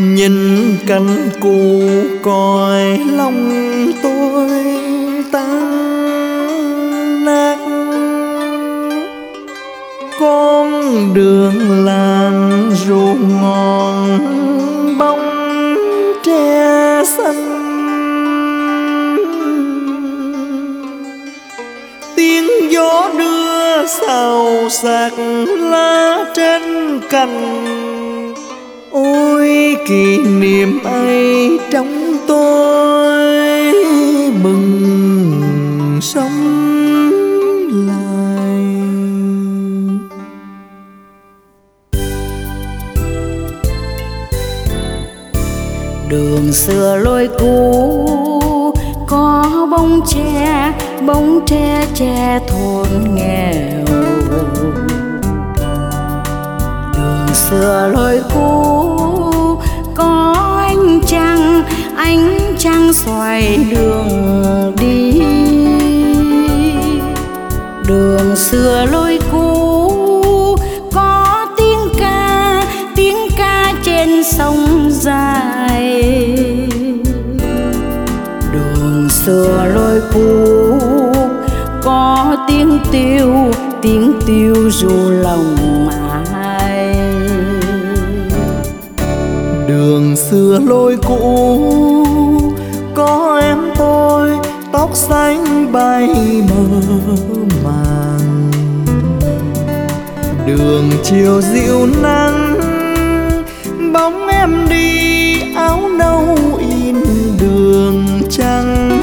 Nhìn cánh cù coi lòng tôi tan nát. Con đường làng ruộng ngọn bóng tre xanh. Tiếng gió đưa xào xạc lá trên cành. Ôi kỷ niệm ấy trong tôi bừng sống lại. Đường xưa lối cũ có bóng tre che thôn nghèo. Đường xưa lối cũ có ánh trăng xoay đường đi. Đường xưa lối cũ có tiếng ca trên sông dài. Đường xưa lối cũ có tiếng tiêu ru lòng ai. Đường xưa lối cũ có em tôi tóc xanh bay mơ màng. Đường chiều dịu nắng bóng em đi áo nâu in đường trắng.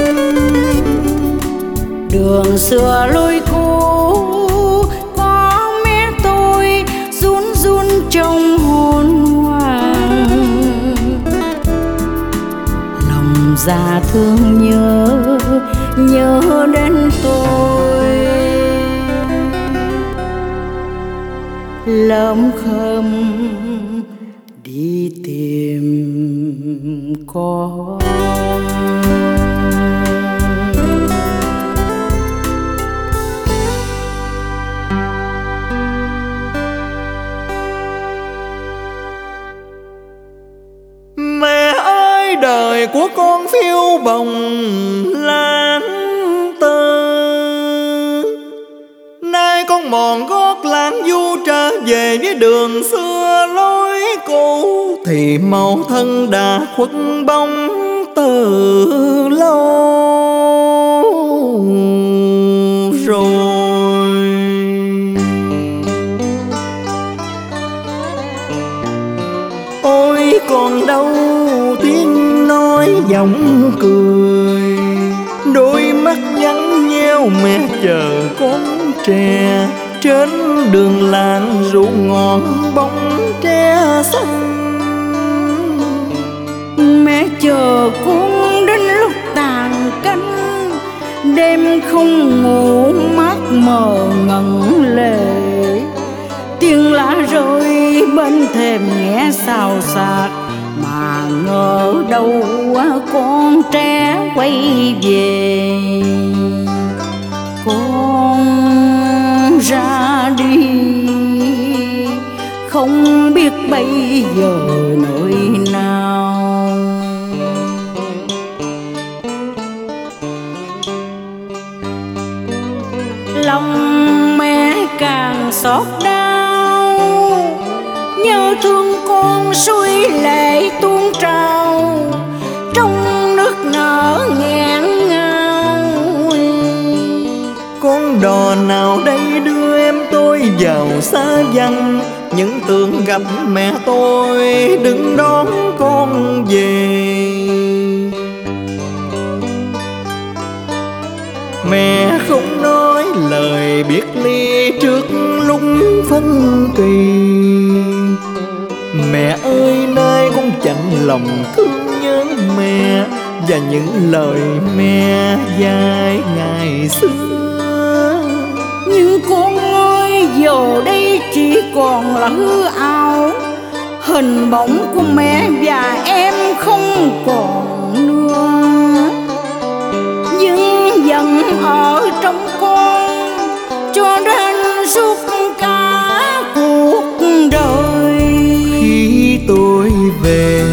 Đường xưa lối cũ có mẹ tôi run trong hồn hoàng. Lòng già thương nhớ đến tôi. Lấm khâm đi tìm con. Mẹ ơi đời của con phiêu bồng lãng tơ. Nay con mòn gót lãng du trở về với đường xưa lối cũ. Thì màu thân đã khuất bóng từ lâu rồi. Ôi còn đâu tiếng nói giọng cười. Đôi mắt nhắn nheo mẹ chờ con tre. Trên đường làng ruộng ngọn bóng tre xanh. Mẹ chờ con đến lúc tàn canh. Đêm không ngủ mắt mờ ngẩn lệ. Tiếng lá rơi bên thềm nghe xào xạc. Mà ngờ đâu con tre quay về. Con ra đi không biết bây giờ nơi nào. Lòng mẹ càng xót đau. Nhớ thương con suối lệ tuôn trào. Trong nước nở nghẹn ngào. Con đò nào đây đưa em tôi vào xa vắng. Những tưởng gặp mẹ tôi đứng đón con về. Mẹ không nói lời biệt ly trước lúc phân kỳ. Mẹ ơi nay con chẳng lòng thương nhớ mẹ. Và những lời mẹ dạy ngày xưa. Nhưng con ơi giờ đây chỉ còn là hư ảo. Hình bóng của mẹ và em không còn nữa. Nhưng dần ở trong con cho đến suốt cả cuộc đời. Khi tôi về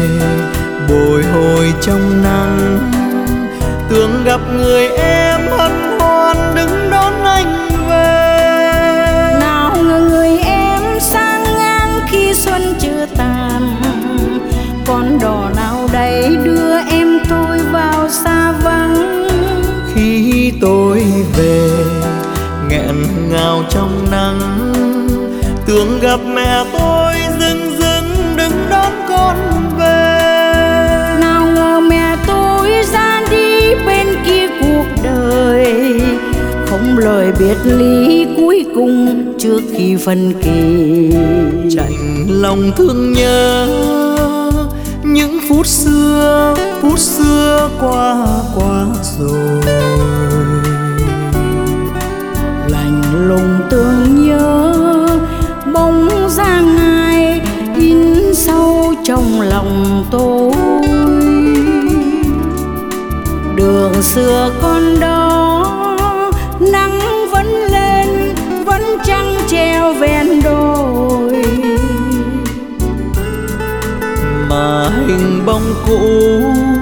trong nắng. Tưởng gặp người em hân hoan đứng đón anh về. Nào ngờ người em sang ngang khi xuân chưa tàn. Con đò nào đây đưa em tôi vào xa vắng. Khi tôi về nghẹn ngào trong nắng, tưởng gặp mẹ tôi dưng dưng đứng đón con về. Nào ngờ mẹ tôi ra đi bên kia cuộc đời, không lời biệt ly cuối cùng trước khi phân kỳ. Chạnh lòng thương nhớ những phút xưa qua rồi. Lạnh lùng tưởng nhớ bóng dáng ai in sâu trong lòng tôi. Đường xưa con đó nắng vẫn lên, vẫn trăng treo ven đồi. Mà hình bóng cũ